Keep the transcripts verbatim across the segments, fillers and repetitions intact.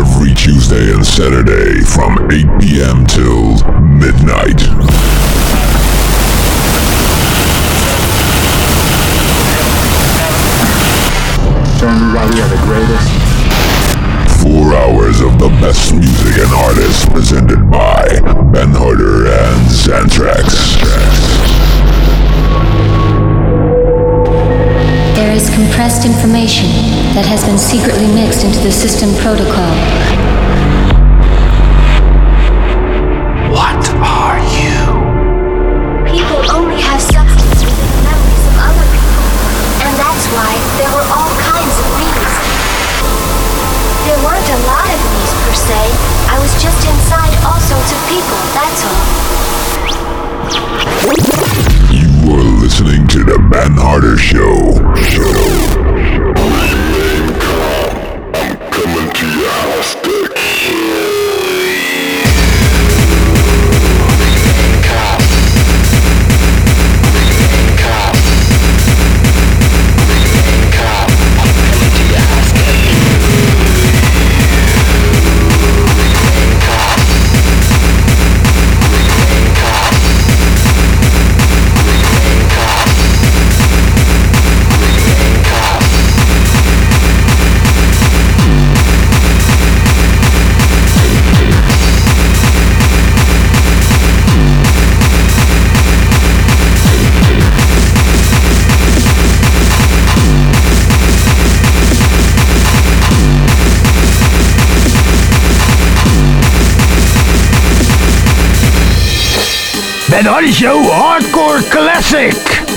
every Tuesday and Saturday from eight p.m. till midnight. So everybody are the greatest. Four hours of the best music and artists presented by Ben Harder and Xantrax. There is compressed information that has been secretly mixed into the system protocol. What are you? People only have substance within the memories of other people, and that's why there were all kinds of me's. There weren't a lot of me's per se. I was just inside all sorts of people, that's all. You are listening to the Ben Harder Show. Show. I'm coming to your house, Dick. Ben Harder Show Hardcore Classic.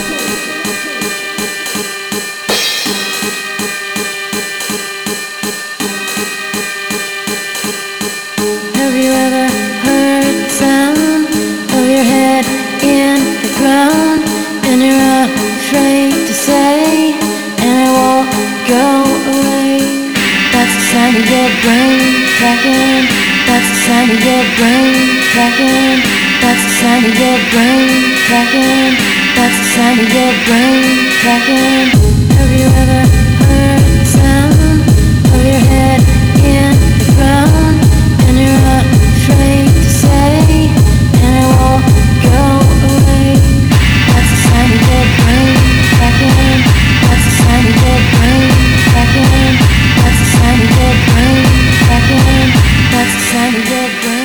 Have you ever heard the sound of your head in the ground and you're afraid to say and it won't go away? That's the sound of your brain cracking. That's the sound of your brain cracking. That's the sound of your brain cracking. That's the sound of your brain cracking. Have you ever heard the sound of your head in the ground and you're afraid to say and it won't go away? That's the sound of your brain cracking. That's the sound of your brain cracking. That's the sound of your brain cracking. That's the sound of your brain.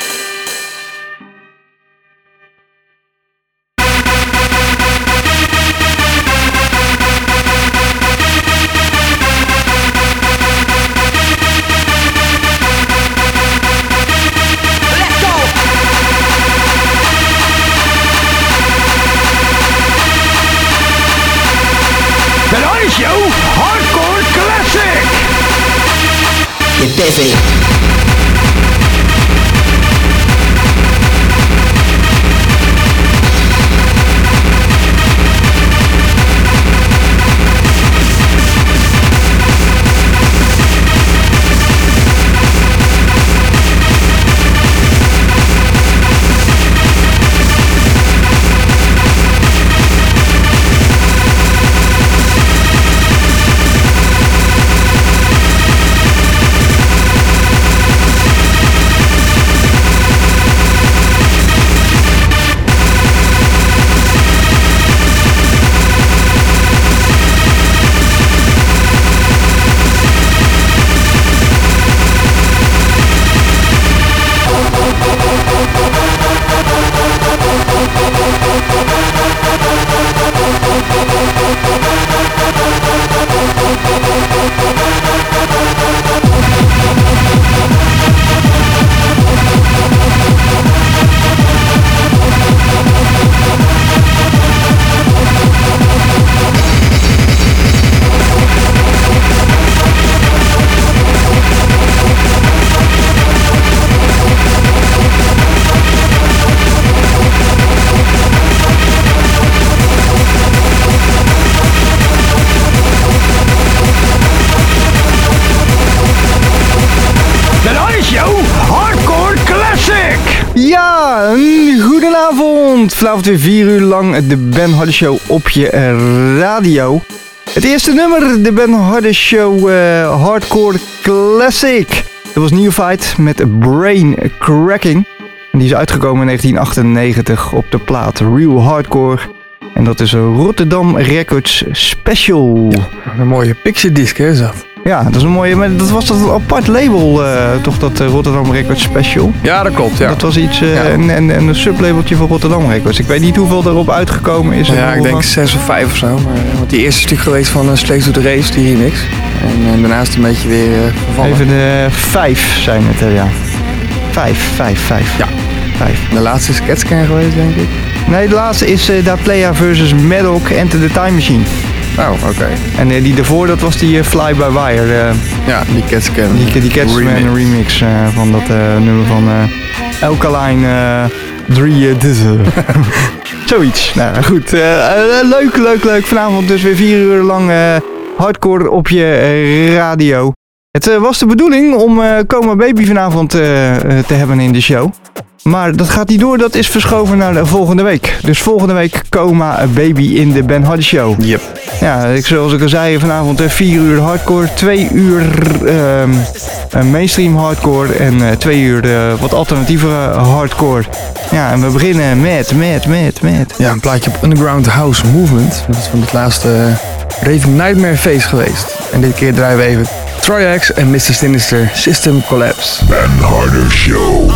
Ben Harder Show Hardcore Classic. Get busy. Ja, een goedenavond. Vanavond weer vier uur lang de Ben Harder Show op je radio. Het eerste nummer, de Ben Harder Show uh, Hardcore Classic. was Neophyte met Brain Cracking. En die is uitgekomen in negentien achtennegentig op de plaat Real Hardcore. En dat is een Rotterdam Records Special. Ja, een mooie pixie disc, hè, is dat? Ja, dat is een mooie. Maar dat was dat een apart label, uh, toch? Dat uh, Rotterdam Records Special. Ja, dat klopt. Ja. Dat was iets. Uh, ja. en, en, en een sublabeltje van Rotterdam Records. Ik weet niet hoeveel erop uitgekomen is. Ja, ik denk van... zes of vijf of zo. Maar, want die eerste stuk geweest van uh, Slaves to the Race, die remix. En uh, daarnaast een beetje weer uh, vervallen. Even de vijf zijn het, uh, ja. Vijf, vijf, vijf. Ja. Vijf. De laatste is Catscan geweest, denk ik. Nee, de laatste is uh, Da Playa versus Maddock Enter the Time Machine. Oh, oké. Okay. En uh, die daarvoor, dat was die uh, Fly by Wire. Uh, ja, die Catscan. Die, die Catscan remix, remix uh, van dat uh, nummer van uh, Alkaline uh, drie uh, Dizzer. Zoiets. Nou goed, uh, uh, leuk, leuk, leuk. Vanavond dus weer vier uur lang uh, hardcore op je uh, radio. Het uh, was de bedoeling om uh, Coma Baby vanavond uh, uh, te hebben in de show. Maar dat gaat niet door, dat is verschoven naar de volgende week. Dus volgende week Coma Baby in de Ben Hardy Show. Yep. Ja, ik, zoals ik al zei, vanavond vier uur hardcore, twee uur uh, mainstream hardcore en uh, twee uur uh, wat alternatieve hardcore. Ja, en we beginnen met, met, met, met... Ja, een plaatje op Underground House Movement. Dat is van het laatste uh, Raving Nightmare Face geweest. En dit keer draaien we even Triax en mister Sinister System Collapse. Ben Harder Show.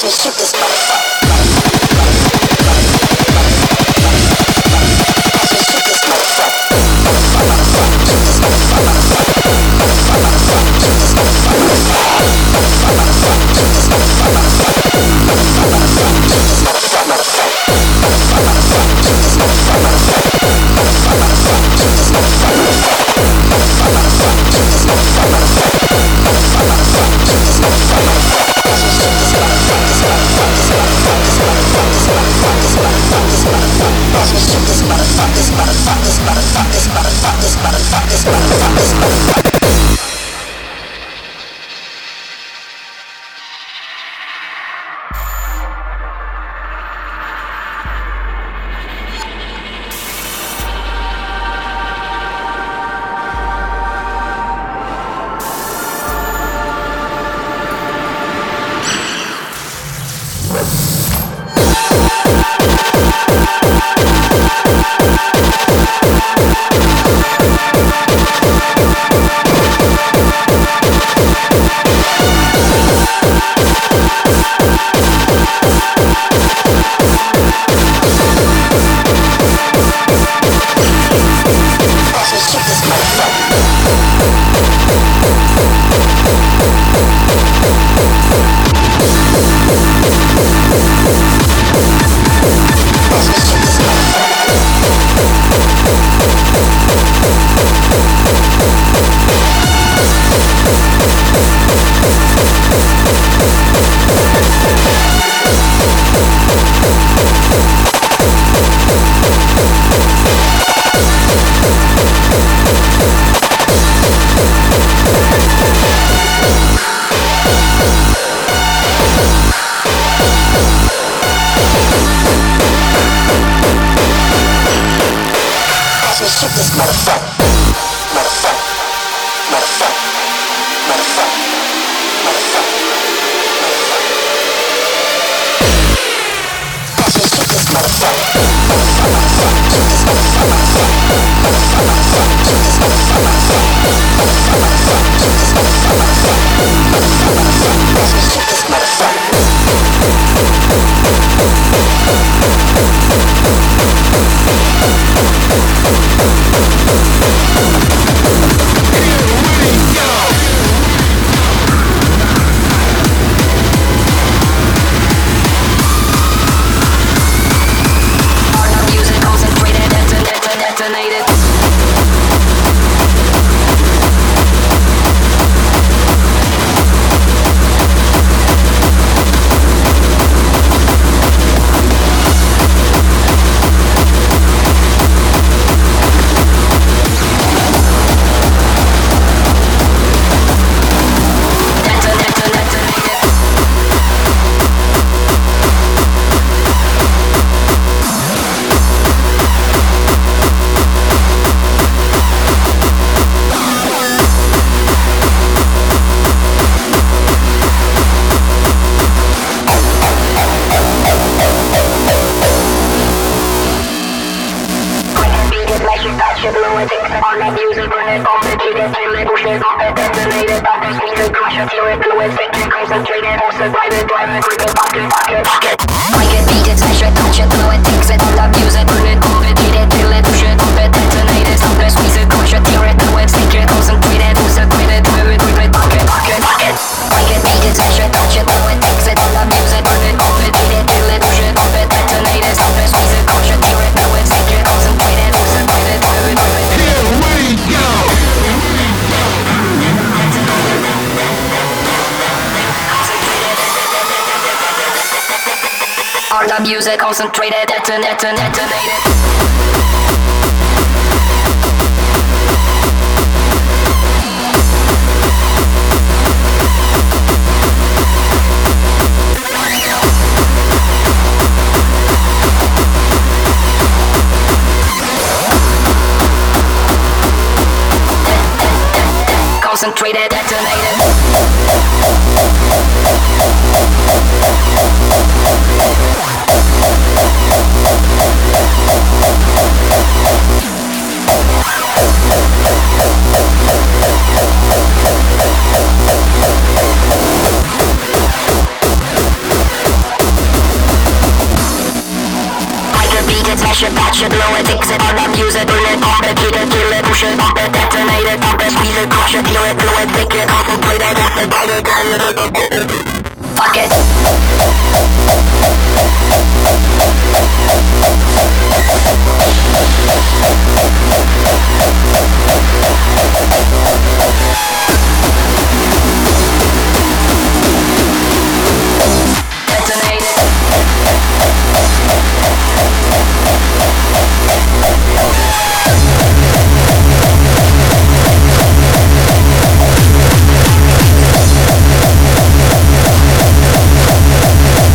As we shoot this motherfucker. Music concentrated, detonated, detonated. Concentrated, detonated. crush it, patch it, blow it, fix it, all the music, burn it, pop it, heat it, kill it, push it, pop it, detonate it, pop it, squeeze it, crush it, heal it, blow it, break it, concentrate it, get it, ball it, ball it, fuck it. Detonate it.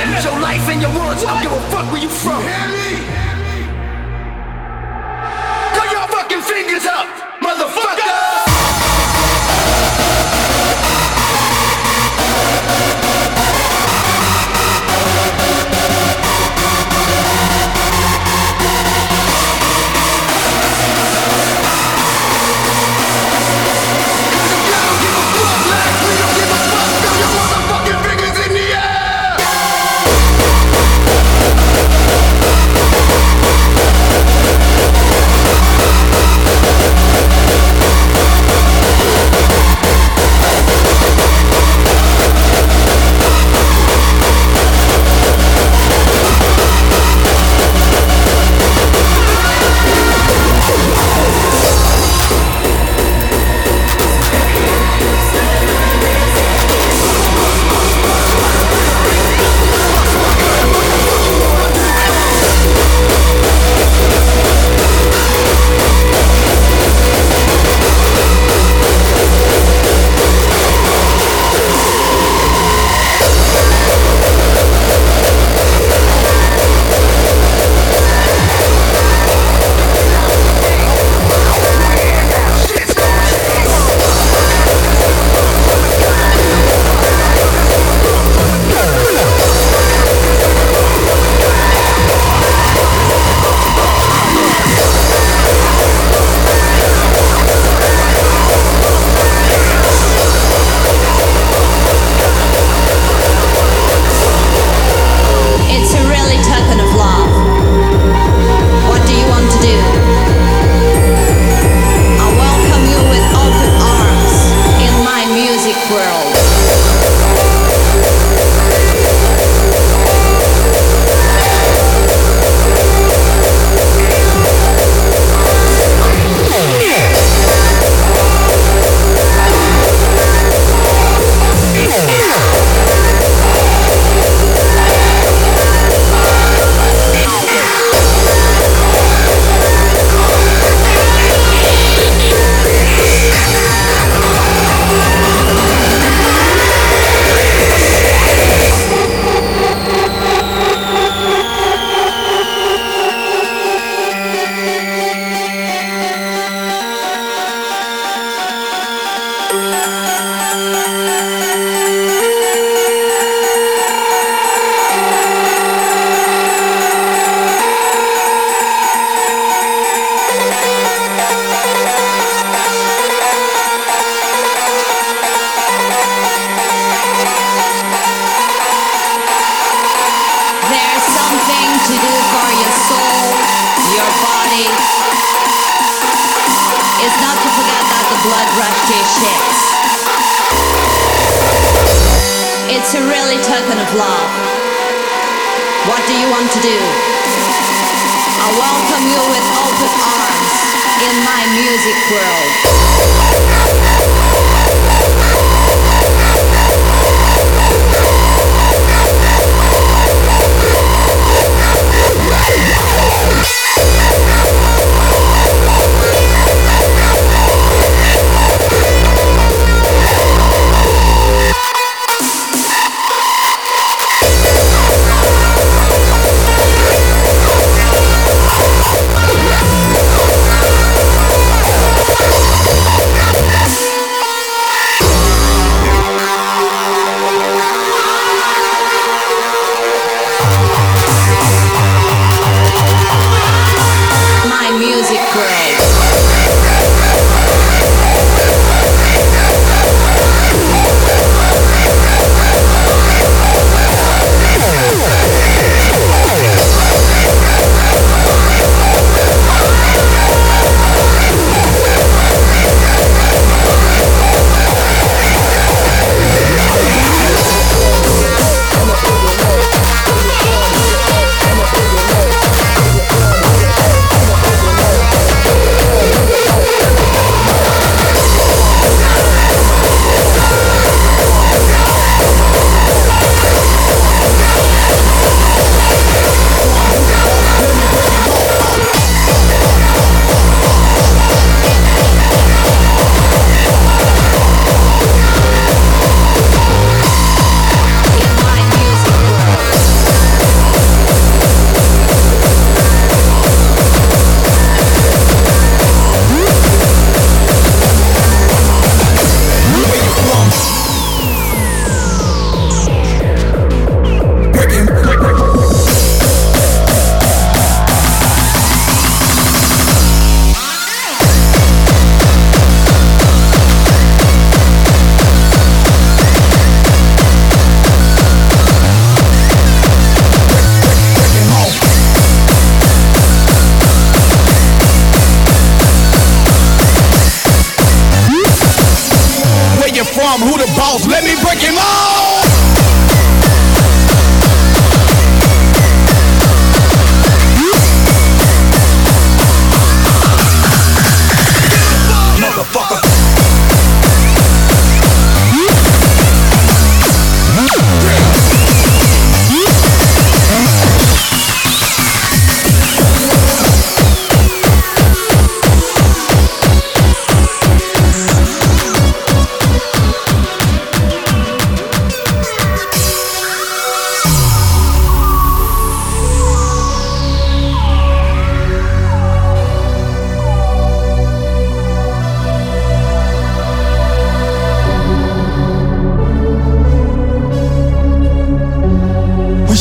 Use your life and your words, I don't give a fuck where you from. Put your fucking fingers up, motherfucker! It's a really token of love. What do you want to do? I welcome you with open arms in my music world.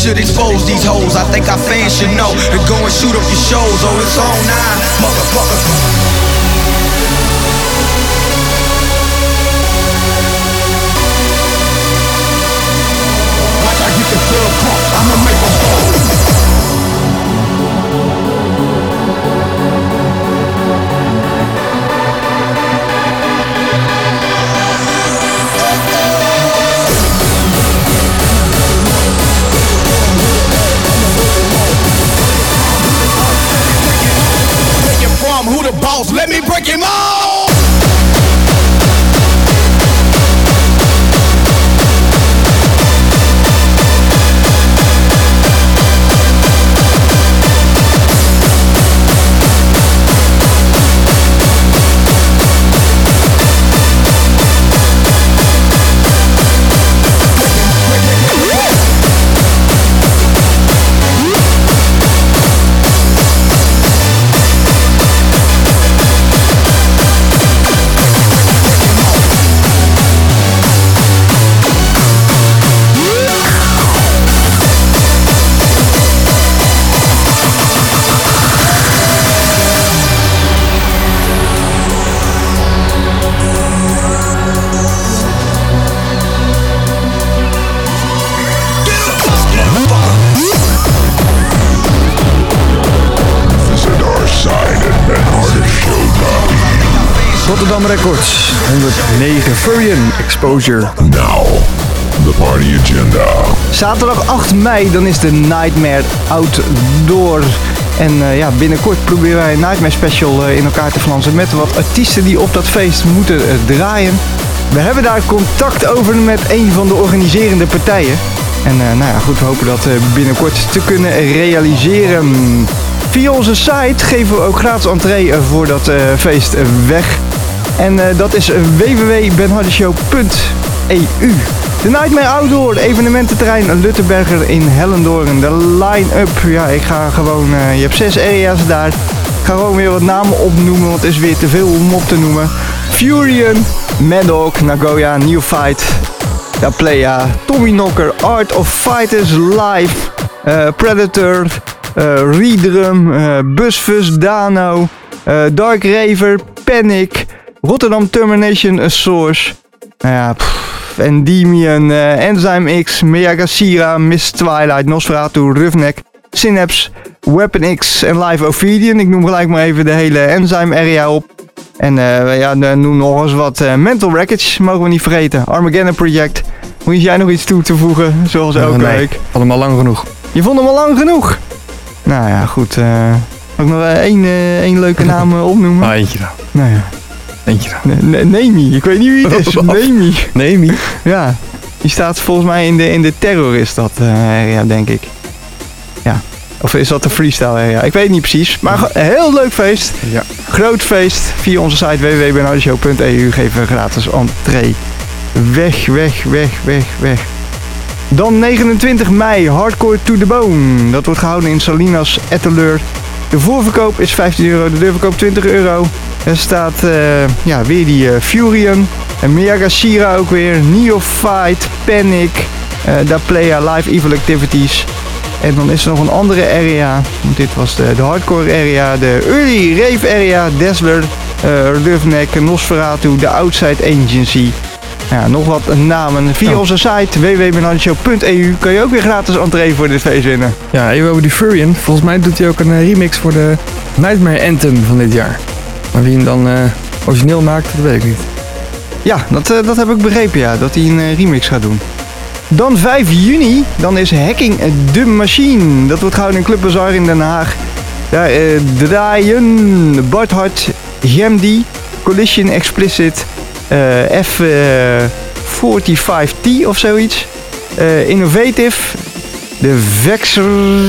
should expose these hoes. I think our fans should know to go and shoot up your shows. Oh, it's on now, motherfucker. Watch I get the club pump, I'ma make them hold. Who the boss? Let me break him off! Rotterdam Records, honderdnegen Furion Exposure. Now, the party agenda. Zaterdag acht mei, dan is de Nightmare Outdoor. En uh, ja, binnenkort proberen wij een Nightmare Special uh, in elkaar te flansen met wat artiesten die op dat feest moeten uh, draaien. We hebben daar contact over met een van de organiserende partijen. En uh, nou ja, goed, we hopen dat uh, binnenkort te kunnen realiseren. Via onze site geven we ook gratis entree voor dat uh, feest weg. En uh, dat is w w w punt ben harder show punt e u. De Nightmare Outdoor, evenemententerrein Luttenberger in Hellendoorn. De line-up, ja, ik ga gewoon, uh, je hebt zes area's daar. Ik ga gewoon weer wat namen opnoemen, want het is weer te veel om op te noemen. Furion, Maddock, Nagoya, Neophyte, Da Playa, Tommy Knocker, Art of Fighters Live, uh, Predator, uh, Redrum, uh, Busfus, Dano, uh, Dark Raver, Panic, Rotterdam Termination Source, nou ja, pff, Endymion, uh, Enzyme X, Miyagashira, Miss Twilight, Nosferatu, Roughneck, Synapse, Weapon X en Live Ophidian. Ik noem gelijk maar even de hele Enzyme area op. En uh, ja, noem nog eens wat uh, Mental Wreckage, mogen we niet vergeten. Armageddon Project. Moet jij nog iets toe te voegen, zoals elke nee, week? Ik vond hem al lang genoeg. Je vond hem al lang genoeg? Nou ja, goed. Uh, ook nog één, uh, één leuke naam uh, opnoemen? Ah, eentje dan. Nou ja. Eentje dan. Ne- ne- Nemi, ik weet niet wie het is. Nemi. Nemi? Ja, die staat volgens mij in de, in de terror is dat uh, area, denk ik. Ja. Of is dat de freestyle area? Ik weet niet precies. Maar een heel leuk feest. Ja. Groot feest. Via onze site w w w punt ben harder show punt e u geven we gratis entree. Weg, weg, weg, weg, weg. Dan negenentwintig mei, Hardcore to the Bone. Dat wordt gehouden in Salinas Etteleur. De voorverkoop is vijftien euro, de deurverkoop twintig euro. Er staat uh, ja, weer die uh, Furion, en Miyagashira ook weer, Neophyte, Panic, uh, Da Playa, Live Evil Activities. En dan is er nog een andere area, want dit was de, de hardcore area, de early rave area, Dazzler, uh, Roughneck, Nosferatu, de Outside Agency. Ja, nog wat namen. Via oh. onze site w w w punt ben harder show punt e u kun je ook weer gratis entree voor dit feest winnen. Ja, even over die Furion. Volgens mij doet hij ook een uh, remix voor de Nightmare Anthem van dit jaar. Maar wie hem dan uh, origineel maakt, dat weet ik niet. Ja, dat, uh, dat heb ik begrepen, ja. Dat hij een uh, remix gaat doen. Dan vijf juni, dan is Hacking the Machine. Dat wordt gehouden in Club Bazaar in Den Haag. Daar uh, draaien Bart Hart, Gemdi, Collision Explicit, uh, F vijfenveertig T of zoiets. Uh, Innovative, de Vexer,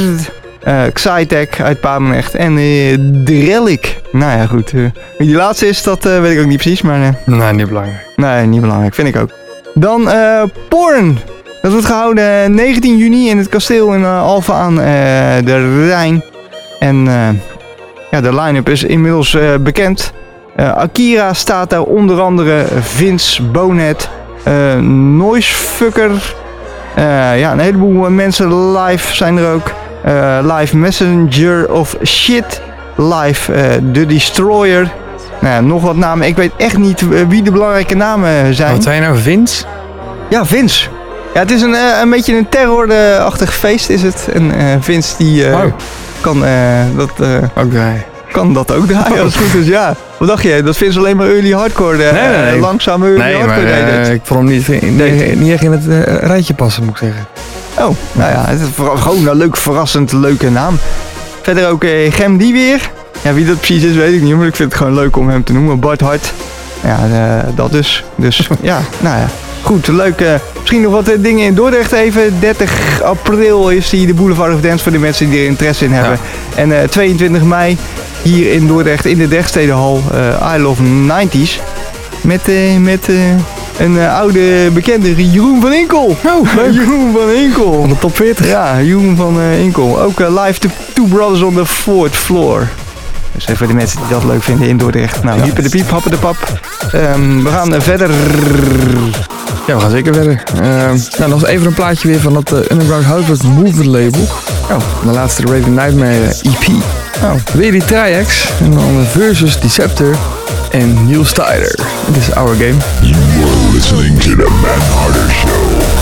uh, Xytech uit Papendrecht en uh, de Relic. Nou ja, goed. Uh, wie die laatste is, dat uh, weet ik ook niet precies, maar... Uh, nee, niet belangrijk. Nee, niet belangrijk. Vind ik ook. Dan uh, Porn. Dat wordt gehouden negentien juni in het kasteel in uh, Alphen aan uh, de Rijn. En uh, ja, de line-up is inmiddels uh, bekend. Uh, Akira staat daar onder andere, Vince, Bonehead, uh, Noisefucker, Uh, ja, een heleboel mensen live zijn er ook. Uh, live Messenger of Shit. Live uh, The Destroyer. Nou ja, nog wat namen. Ik weet echt niet uh, wie de belangrijke namen zijn. Wat zijn nou, Vince? Ja, Vince. Ja, het is een, uh, een beetje een terrorachtig feest is het. En uh, Vince die uh, oh. kan, uh, dat, uh, ook draaien. kan dat ook draaien als het goed is, ja. Wat dacht je? Dat Vince alleen maar early hardcore, uh, nee, nee, nee. langzame early nee, hardcore maar, uh, deed. Ik vond hem niet, nee, niet echt in het uh, rijtje passen, moet ik zeggen. Oh, nou ja, het is gewoon een leuk, verrassend leuke naam. Verder ook uh, Gem die weer. Ja, wie dat precies is, weet ik niet, maar ik vind het gewoon leuk om hem te noemen. Bart Hart. Ja, uh, dat dus. Dus ja, nou ja. Goed, leuk. Uh, misschien nog wat uh, dingen in Dordrecht even. dertig april is hier de Boulevard of Dance voor de mensen die er interesse in hebben. Ja. En uh, tweeëntwintig mei hier in Dordrecht in de Drechtstedenhal uh, I Love nineties. Met, uh, met uh, een uh, oude bekende, Jeroen van Inkel. Oh, leuk. Jeroen van Inkel. Van de top veertig. Ja, Jeroen van uh, Inkel. Ook uh, live to Two Brothers on the Fourth Floor. Dus even voor de mensen die dat leuk vinden in Dordrecht. Nou, hiepen de piep, happen de pap. Um, we gaan uh, verder. Ja, we gaan zeker verder. Uh, nou, nog even een plaatje weer van dat uh, Underground House Movement label. Oh, de laatste Raven Nightmare E P. Oh. Weer die Triax. En dan Versus Deceptor en Neil Styler. This is our game. You are listening to the Manharder Show.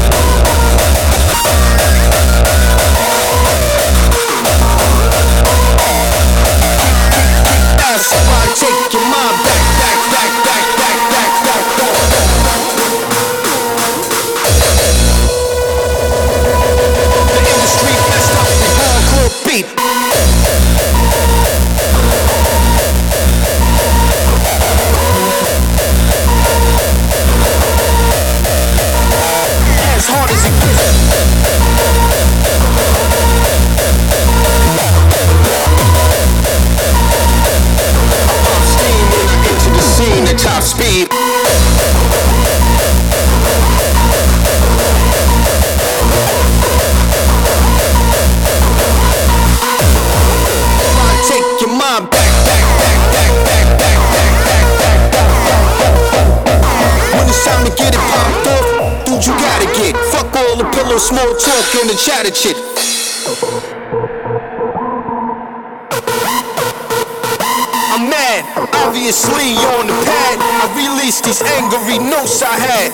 Take your mind back, back, back, back, back, back, back, back. The industry messed up the hardcore beat. As hard as it gets. Scene at top speed. Take your mind back, back, back, back, back, back, back, back, back, back. When it's time to get it popped off, dude, you gotta get. Fuck all the pillow, small talk, and the chatter shit. I'm mad, obviously on the pad. I released these angry notes I had.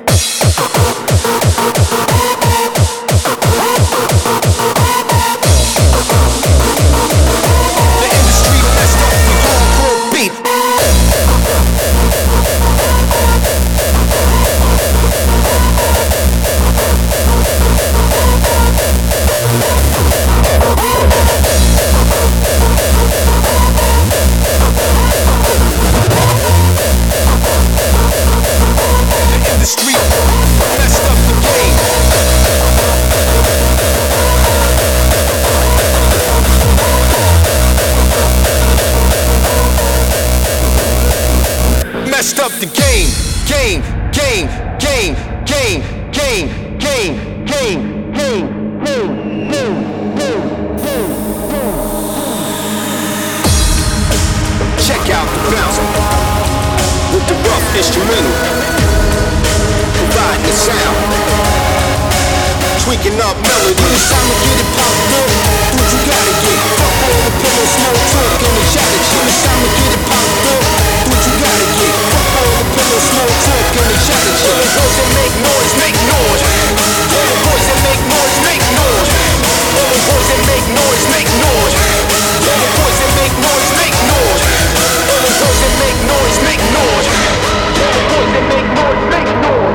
The industry messed up the hardcore beat. The street messed up the game. Messed up the game, game, game, game, game, game, game, game, game, game, game, game, game. Check out the bounce with the rough instrumental. Providing the sound, tweaking up melody. When it's time to get it popped up, dude, you gotta get. Fuck all the pillow, smoke, talk, and the chatter shit. When it's time to get it popped up, dude, you gotta get. Fuck all the pillow, smoke, talk, and the chatter shit. All the boys that make noise, make noise. All the boys that make noise, make noise. All the boys that make noise, make noise. All the boys that make noise, make noise. All the boys that make noise, make noise. All the boys that make noise, make noise.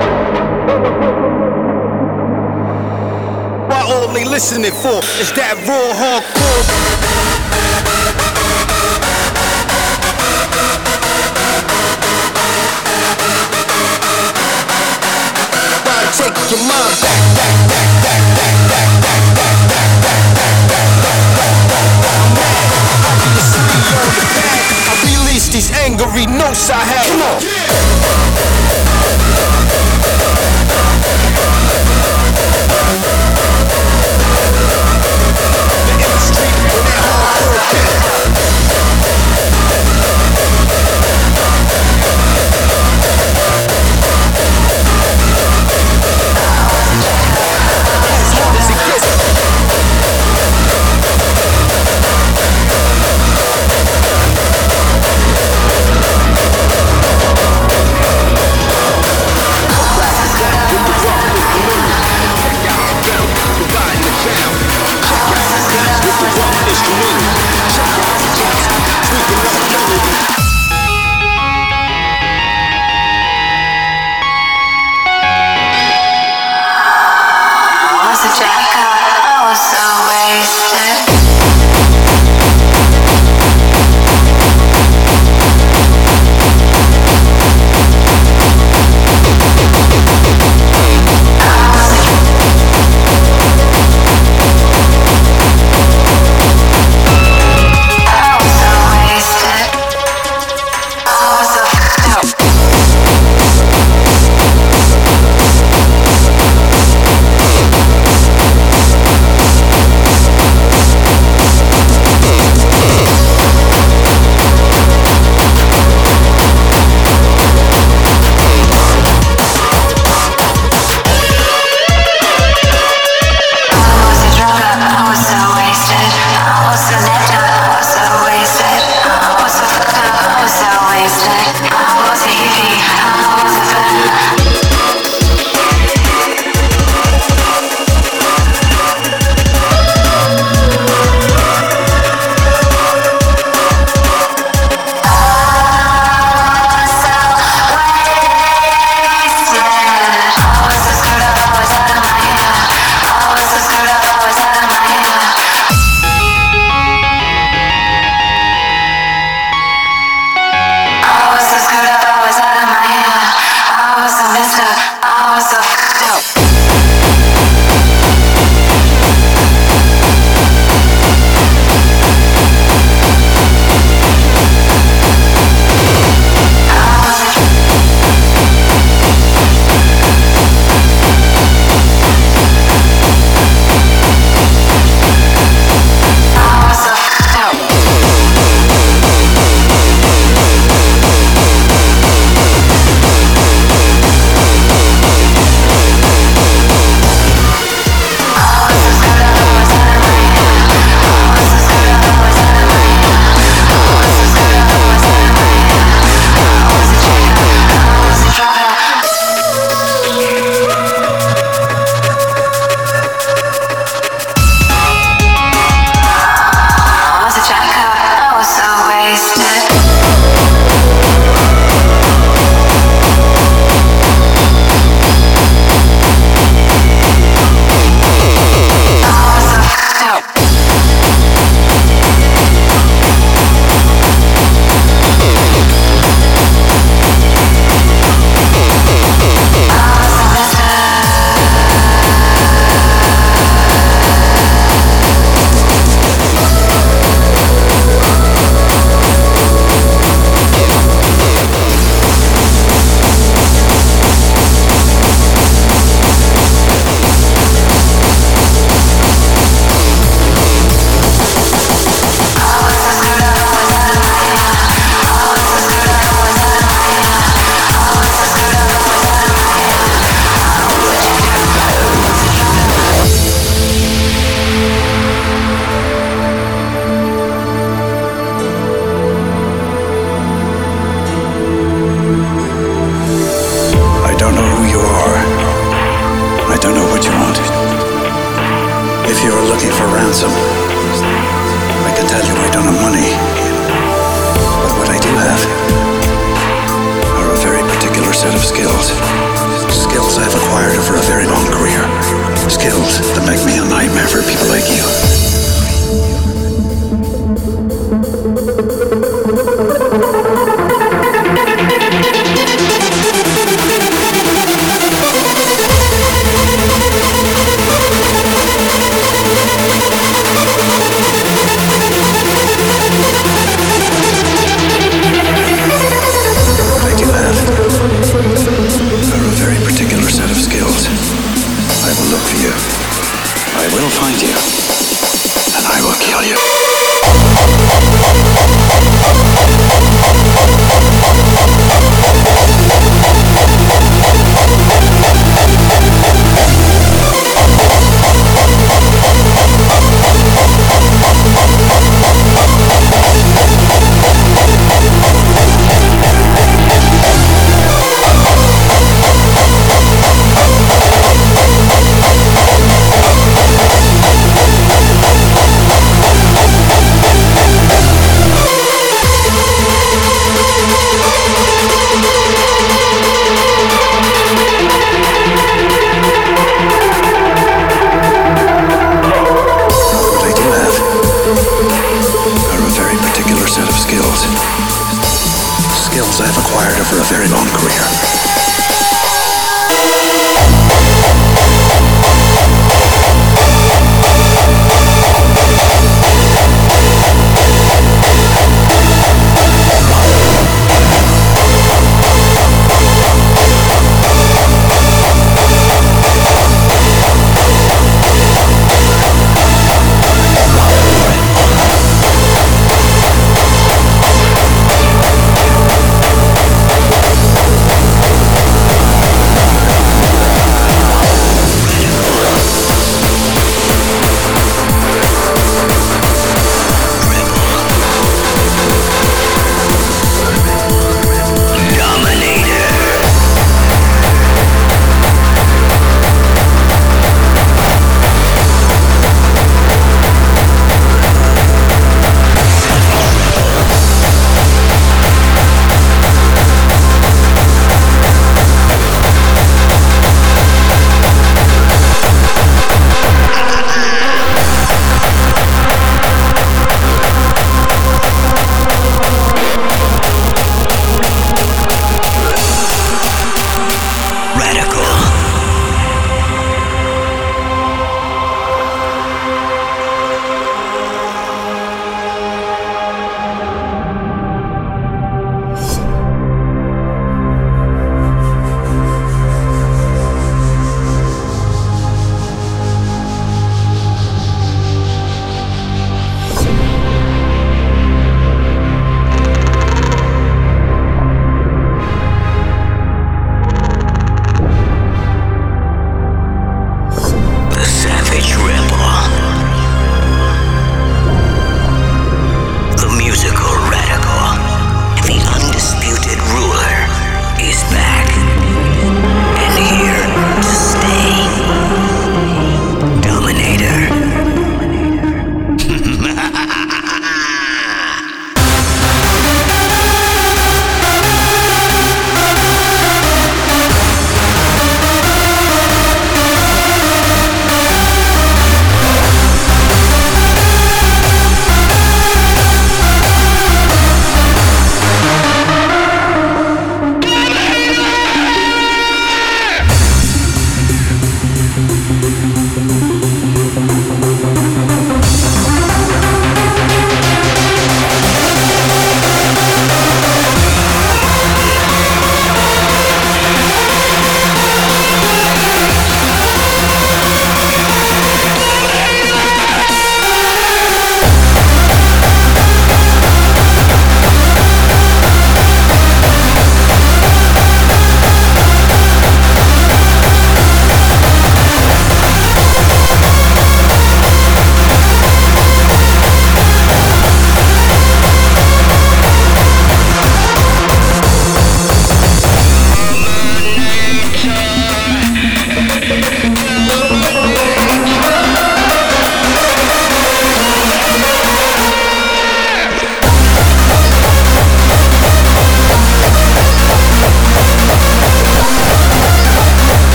Why all they listening for is that raw hardcore. Why take your mind back, back, back, back, back, back, back, back, back, back, back, back, back. Obviously on the pad, I released these angry notes I had. Come on. you for ransom. I can tell you I don't have money. But what I do have are a very particular set of skills. Skills I've acquired over a very long career. Skills that make me a nightmare for people like you. Find you, and I will kill you. I've acquired over a very long career.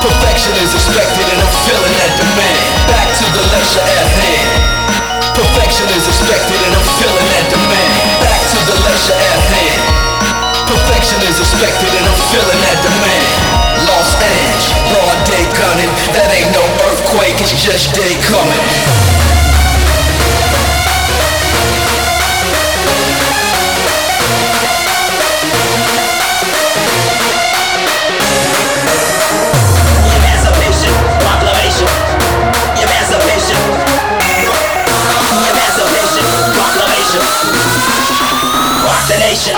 Perfection is expected and I'm feeling that demand. Back to the lecture at hand. Perfection is expected and I'm feeling that demand. Back to the lecture at hand. Perfection is expected and I'm feeling that demand. Los Angeles, broad day gunning. That ain't no earthquake, it's just day coming. Emancipation, proclamation. Emancipation. Emancipation, proclamation. Rock the nation.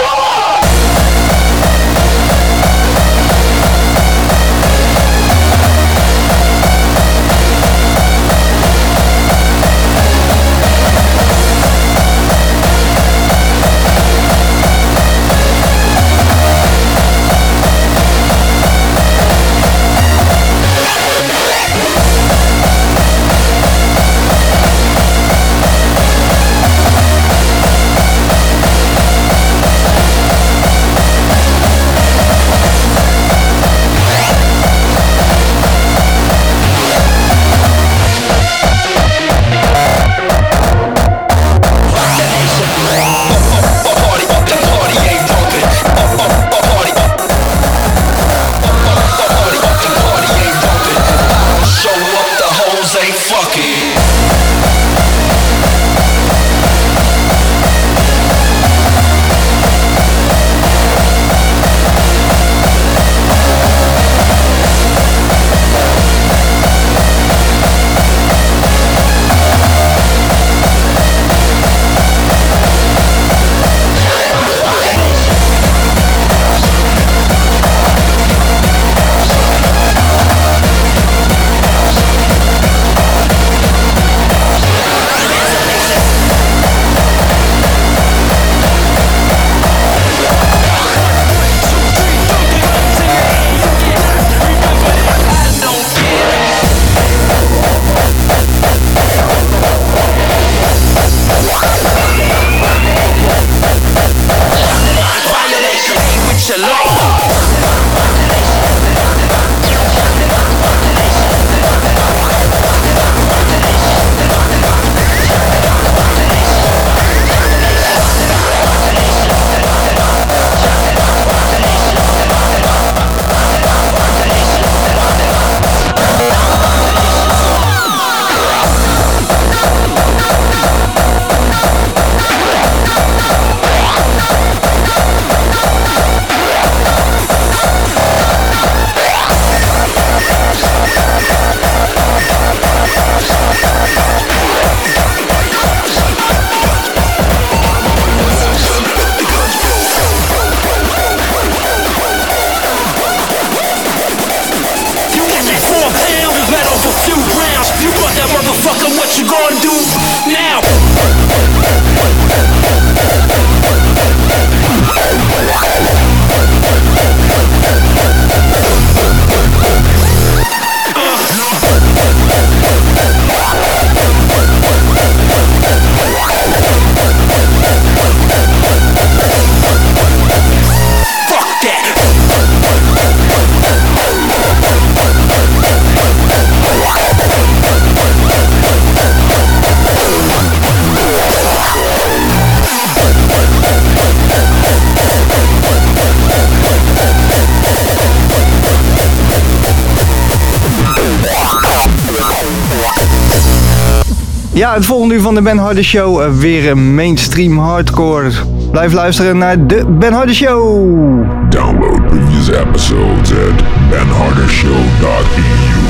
Ja, het volgende uur van de Ben Harder Show. Uh, weer een mainstream hardcore. Blijf luisteren naar de Ben Harder Show. Download previous episodes at ben harder show dot e u.